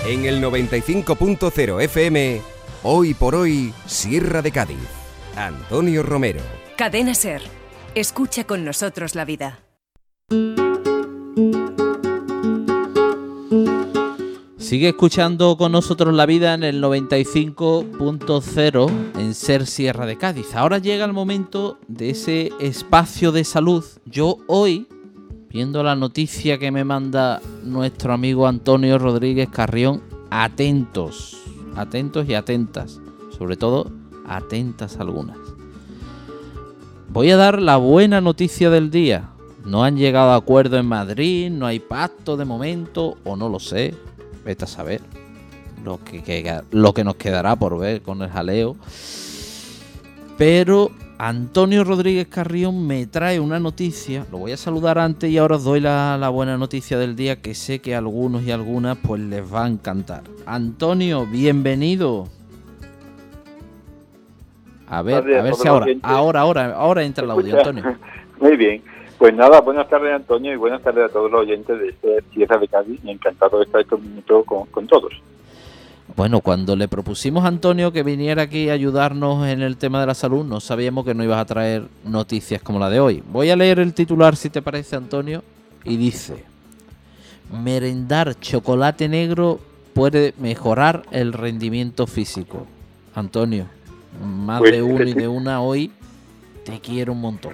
En el 95.0 FM, hoy por hoy, Sierra de Cádiz. Antonio Romero. Cadena SER. Escucha con nosotros la vida. Sigue escuchando con nosotros la vida en el 95.0 en SER Sierra de Cádiz. Ahora llega el momento de ese espacio de salud. Yo hoy, viendo la noticia que me manda nuestro amigo Antonio Rodríguez Carrión, atentos y atentas, sobre todo atentas algunas. Voy a dar la buena noticia del día. No han llegado a acuerdo en Madrid, no hay pacto de momento, o no lo sé. Vete a saber lo que nos quedará por ver con el jaleo. Pero Antonio Rodríguez Carrión me trae una noticia. Lo voy a saludar antes y ahora os doy la buena noticia del día, que sé que a algunos y algunas pues les va a encantar. Antonio, bienvenido. A ver si ahora entra el audio, Antonio. Muy bien. Pues nada, buenas tardes, Antonio, y buenas tardes a todos los oyentes de Sierra de Cádiz, y encantado de estar estos minutos con todos. Bueno, cuando le propusimos a Antonio que viniera aquí a ayudarnos en el tema de la salud, no sabíamos que no ibas a traer noticias como la de hoy. Voy a leer el titular, si te parece, Antonio, y dice: merendar chocolate negro puede mejorar el rendimiento físico. Antonio, más pues, de uno y de una hoy, te quiero un montón.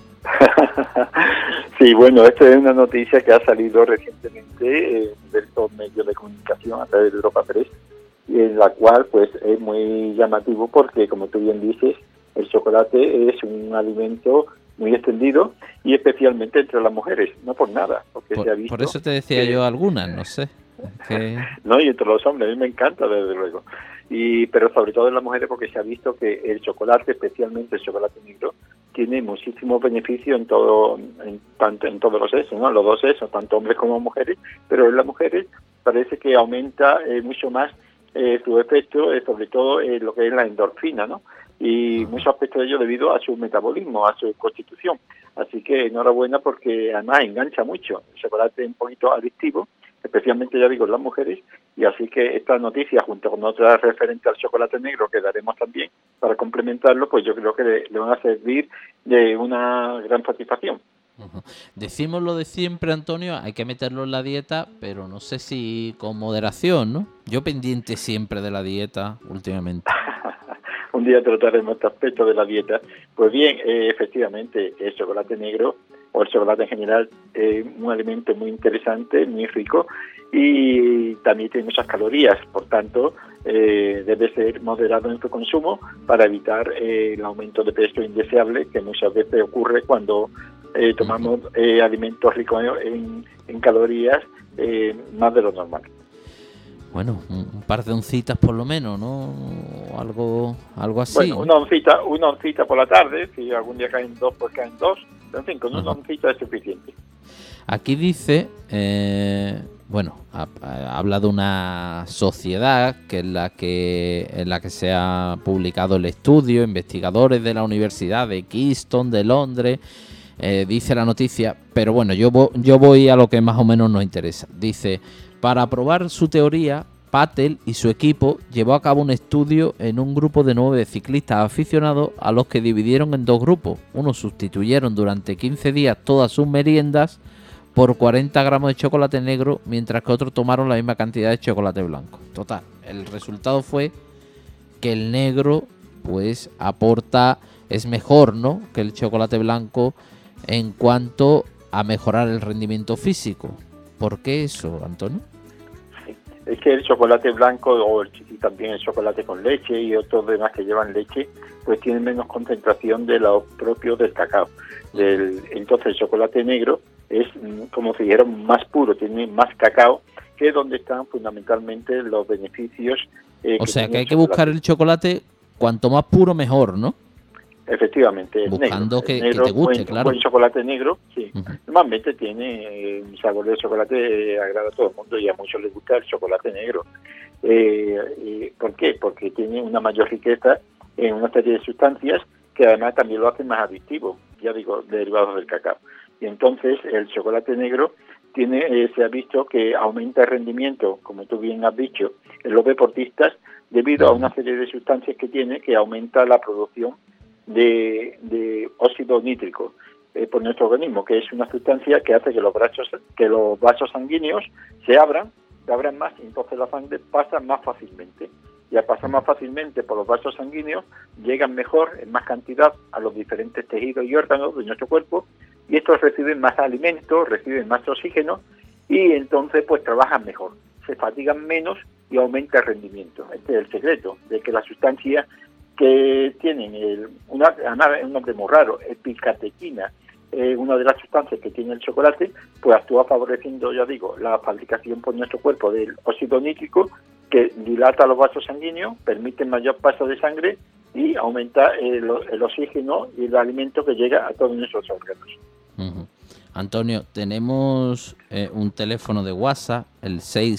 Sí, bueno, esta es una noticia que ha salido recientemente de estos medios de comunicación a través de Europa Press, y en la cual pues es muy llamativo porque, como tú bien dices, el chocolate es un alimento muy extendido y especialmente entre las mujeres, no por nada, porque se ha visto. Por eso te decía yo algunas, no sé. No, y entre los hombres, a mí me encanta, desde luego. Pero sobre todo en las mujeres, porque se ha visto que el chocolate, especialmente el chocolate negro, tiene muchísimos beneficios en todos los sexos, ¿no? Los dos sexos, tanto hombres como mujeres, pero en las mujeres parece que aumenta mucho más su efecto, sobre todo lo que es la endorfina, ¿no? Y muchos aspectos de ello debido a su metabolismo, a su constitución. Así que enhorabuena, porque además engancha mucho. El chocolate es un poquito adictivo, especialmente, ya digo, en las mujeres, y así que esta noticia, junto con otras referentes al chocolate negro que daremos también para complementarlo, pues yo creo que le van a servir de una gran satisfacción. Uh-huh. Decimos lo de siempre, Antonio, hay que meterlo en la dieta, pero no sé si con moderación, ¿no? Yo pendiente siempre de la dieta últimamente. Un día trataremos este aspecto de la dieta. Pues bien, efectivamente, el chocolate negro o el chocolate en general es un alimento muy interesante, muy rico, y también tiene muchas calorías. Por tanto, debe ser moderado en su consumo para evitar el aumento de peso indeseable que muchas veces ocurre cuando tomamos alimentos ricos en calorías más de lo normal. Bueno, un par de oncitas por lo menos, ¿no? Algo así. Bueno, una oncita por la tarde. Si algún día caen dos, pues caen dos. Pero en fin, con una oncita es suficiente. Aquí dice, habla de una sociedad que en la que se ha publicado el estudio, investigadores de la Universidad de Kingston de Londres, dice la noticia, pero bueno, yo voy a lo que más o menos nos interesa. Dice: para probar su teoría, Patel y su equipo llevó a cabo un estudio en un grupo de 9 ciclistas aficionados, a los que dividieron en dos grupos. Unos sustituyeron durante 15 días todas sus meriendas por 40 gramos de chocolate negro, mientras que otros tomaron la misma cantidad de chocolate blanco. Total, el resultado fue que el negro pues es mejor, ¿no?, que el chocolate blanco en cuanto a mejorar el rendimiento físico. ¿Por qué eso, Antonio? Es que el chocolate blanco y también el chocolate con leche y otros demás que llevan leche, pues tienen menos concentración de lo propio del cacao. Entonces el chocolate negro es, como si dijeran, más puro, tiene más cacao, que es donde están fundamentalmente los beneficios. O sea que hay que buscar el chocolate cuanto más puro mejor, ¿no? Efectivamente, buscando negro, que te guste, claro. Buen chocolate negro, sí. Uh-huh. Normalmente tiene un sabor de chocolate, agrada a todo el mundo, y a muchos les gusta el chocolate negro. ¿Por qué? Porque tiene una mayor riqueza en una serie de sustancias que además también lo hacen más adictivo, ya digo, derivados del cacao. Y entonces el chocolate negro se ha visto que aumenta el rendimiento, como tú bien has dicho, en los deportistas, debido a una serie de sustancias que tiene que aumenta la producción de óxido nítrico por nuestro organismo, que es una sustancia que hace que los vasos sanguíneos se abran más, y entonces la sangre pasa más fácilmente. Y al pasar más fácilmente por los vasos sanguíneos, llegan mejor, en más cantidad, a los diferentes tejidos y órganos de nuestro cuerpo, y estos reciben más alimentos, reciben más oxígeno, y entonces pues trabajan mejor, se fatigan menos y aumenta el rendimiento. Este es el secreto, de que las sustancias que tienen un nombre muy raro, epicatequina, una de las sustancias que tiene el chocolate, pues actúa favoreciendo, ya digo, la fabricación por nuestro cuerpo del óxido nítrico, que dilata los vasos sanguíneos, permite mayor paso de sangre y aumenta el oxígeno y el alimento que llega a todos nuestros órganos. Uh-huh. Antonio, tenemos un teléfono de WhatsApp, el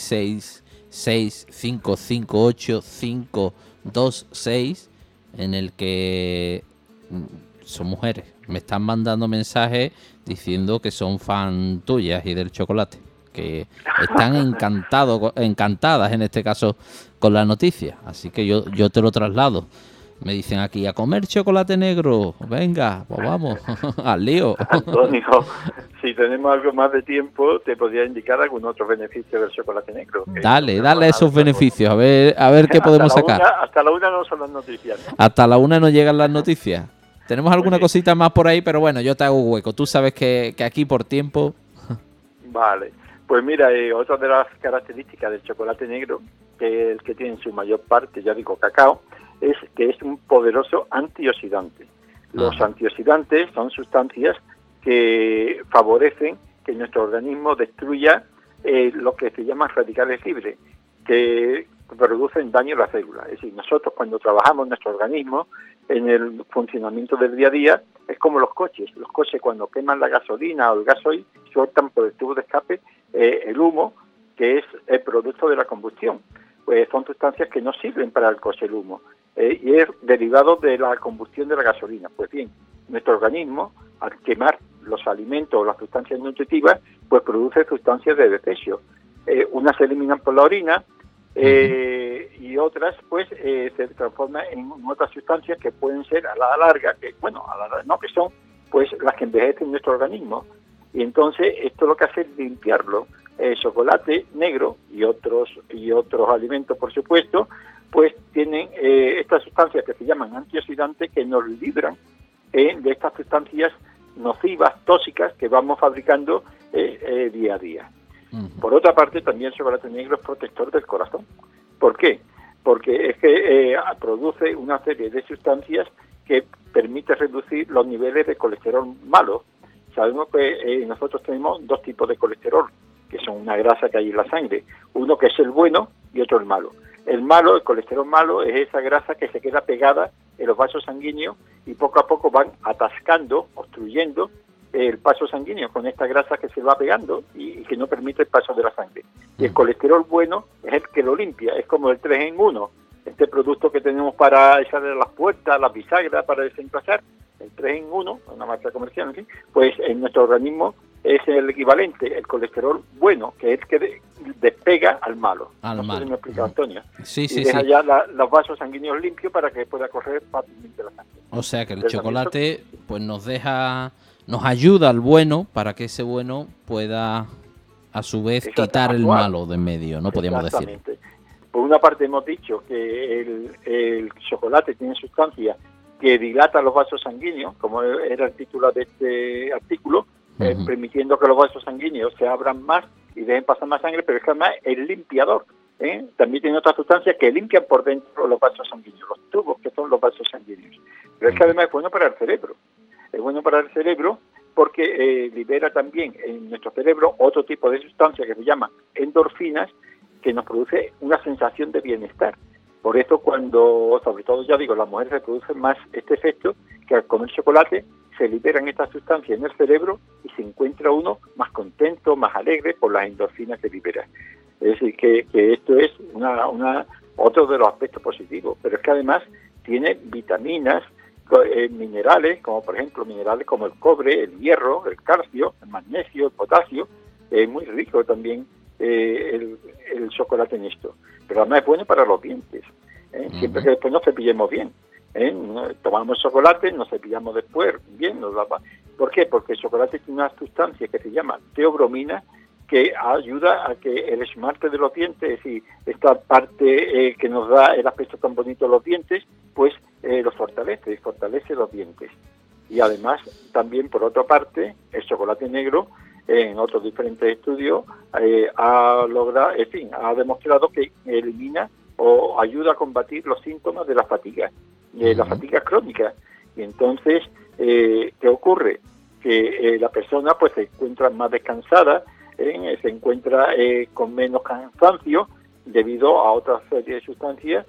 666-558-526, en el que son mujeres. Me están mandando mensajes diciendo que son fan tuyas y del chocolate, que están encantadas en este caso con la noticia, así que yo te lo traslado. Me dicen aquí, a comer chocolate negro, venga, pues vamos, al lío. Antonio, si tenemos algo más de tiempo, te podría indicar algún otro beneficio del chocolate negro. Dale esos beneficios, a ver qué podemos sacar. Hasta la una no son las noticias, ¿no? Hasta la una no llegan las noticias. Tenemos alguna cosita más por ahí, pero bueno, yo te hago hueco. Tú sabes que aquí por tiempo... Vale, pues mira, otra de las características del chocolate negro, que es el que tiene en su mayor parte, ya digo, cacao, es que es un poderoso antioxidante. Los antioxidantes son sustancias que favorecen que nuestro organismo destruya lo que se llaman radicales libres, que producen daño a la célula. Es decir, nosotros cuando trabajamos nuestro organismo en el funcionamiento del día a día, es como los coches. Los coches cuando queman la gasolina o el gasoil, sueltan por el tubo de escape el humo, que es el producto de la combustión. Pues son sustancias que no sirven para el coche, el humo, y es derivado de la combustión de la gasolina. Pues bien, nuestro organismo, al quemar los alimentos o las sustancias nutritivas, pues produce sustancias de desecho. Unas se eliminan por la orina, y otras pues se transforman en otras sustancias que pueden ser a la larga, que son pues las que envejecen nuestro organismo. Y entonces esto lo que hace es limpiarlo. El chocolate negro y otros alimentos, por supuesto, pues tienen estas sustancias que se llaman antioxidantes, que nos libran de estas sustancias nocivas, tóxicas, que vamos fabricando día a día. Por otra parte, también el chocolate negro es protector del corazón. ¿Por qué? Porque es que produce una serie de sustancias que permite reducir los niveles de colesterol malo. Sabemos que nosotros tenemos dos tipos de colesterol, que son una grasa que hay en la sangre. Uno que es el bueno y otro el malo. El colesterol malo, es esa grasa que se queda pegada en los vasos sanguíneos y poco a poco van atascando, obstruyendo el paso sanguíneo con esta grasa que se va pegando y que no permite el paso de la sangre. Y el colesterol bueno es el que lo limpia, es como el 3 en 1, este producto que tenemos para echar las puertas, las bisagras, para desenclasar, el 3 en 1, una marca comercial, ¿sí? Pues en nuestro organismo es el equivalente, el colesterol bueno, que es el que despega al malo. Al malo. Eso me ha explicado Antonio. Sí, y deja ya los vasos sanguíneos limpios para que pueda correr fácilmente la sangre. O sea que el chocolate pues nos ayuda al bueno para que ese bueno pueda a su vez quitar el malo de en medio, ¿no? Podríamos decir. Por una parte hemos dicho que el chocolate tiene sustancias que dilata los vasos sanguíneos, como era el título de este artículo, permitiendo que los vasos sanguíneos se abran más y dejen pasar más sangre, pero es que además el limpiador también tiene otras sustancias que limpian por dentro los vasos sanguíneos, los tubos que son los vasos sanguíneos. Pero es que además es bueno para el cerebro. Es bueno para el cerebro porque libera también en nuestro cerebro otro tipo de sustancias que se llaman endorfinas, que nos produce una sensación de bienestar. Por eso cuando, sobre todo ya digo, las mujeres reproducen más este efecto, que al comer chocolate se liberan estas sustancias en el cerebro y se encuentra uno más contento, más alegre por las endorfinas que libera. Es decir, que esto es otro de los aspectos positivos, pero es que además tiene vitaminas, minerales, como por ejemplo minerales como el cobre, el hierro, el calcio, el magnesio, el potasio, es muy rico también el chocolate en esto. Pero además es bueno para los dientes, siempre que después nos cepillemos bien. Tomamos chocolate, nos cepillamos después bien. ¿Por qué? Porque el chocolate tiene una sustancia que se llama teobromina, que ayuda a que el esmalte de los dientes y esta parte que nos da el aspecto tan bonito de los dientes, pues los fortalece los dientes. Y además, también por otra parte, el chocolate negro, en otros diferentes estudios, ha demostrado que elimina o ayuda a combatir los síntomas de la fatiga crónica. Y entonces, ¿qué ocurre? Que la persona pues se encuentra más descansada, se encuentra con menos cansancio debido a otra serie de sustancias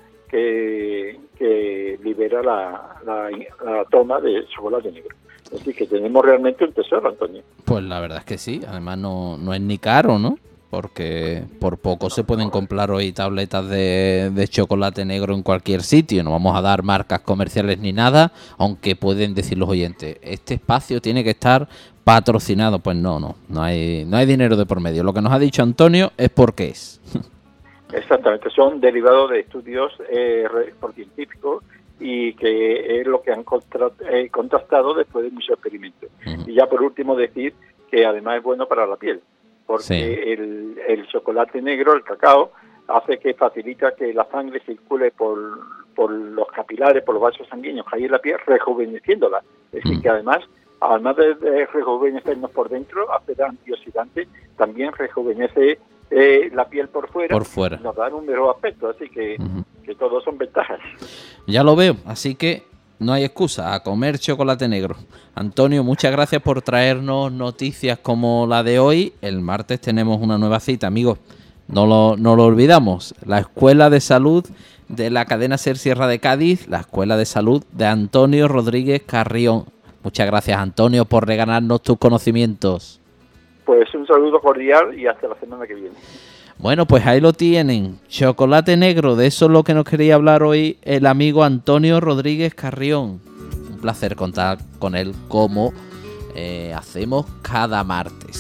que libera la toma de chocolate negro. Así que tenemos realmente un tesoro, Antonio. Pues la verdad es que sí, además no es ni caro, ¿no? Porque por poco se pueden comprar hoy tabletas de chocolate negro en cualquier sitio. No vamos a dar marcas comerciales ni nada, aunque pueden decir los oyentes, este espacio tiene que estar patrocinado. Pues no hay dinero de por medio. Lo que nos ha dicho Antonio es porque es. Exactamente, son derivados de estudios por científicos y que es lo que han contrastado después de muchos experimentos. Y ya por último decir que además es bueno para la piel, porque el chocolate negro, el cacao, hace que facilita que la sangre circule por los capilares, por los vasos sanguíneos que hay en la piel, rejuveneciéndola. Es decir, que además de rejuvenecernos por dentro, hacer antioxidante, también rejuvenece la piel por fuera, nos da un mejor aspecto, así que todos son ventajas. Ya lo veo, así que no hay excusa, a comer chocolate negro. Antonio, muchas gracias por traernos noticias como la de hoy. El martes tenemos una nueva cita, amigos. No lo olvidamos. La Escuela de Salud de la cadena SER Sierra de Cádiz, la Escuela de Salud de Antonio Rodríguez Carrión. Muchas gracias, Antonio, por regalarnos tus conocimientos. Pues un saludo cordial y hasta la semana que viene. Bueno, pues ahí lo tienen, chocolate negro, de eso es lo que nos quería hablar hoy el amigo Antonio Rodríguez Carrión. Un placer contar con él como hacemos cada martes.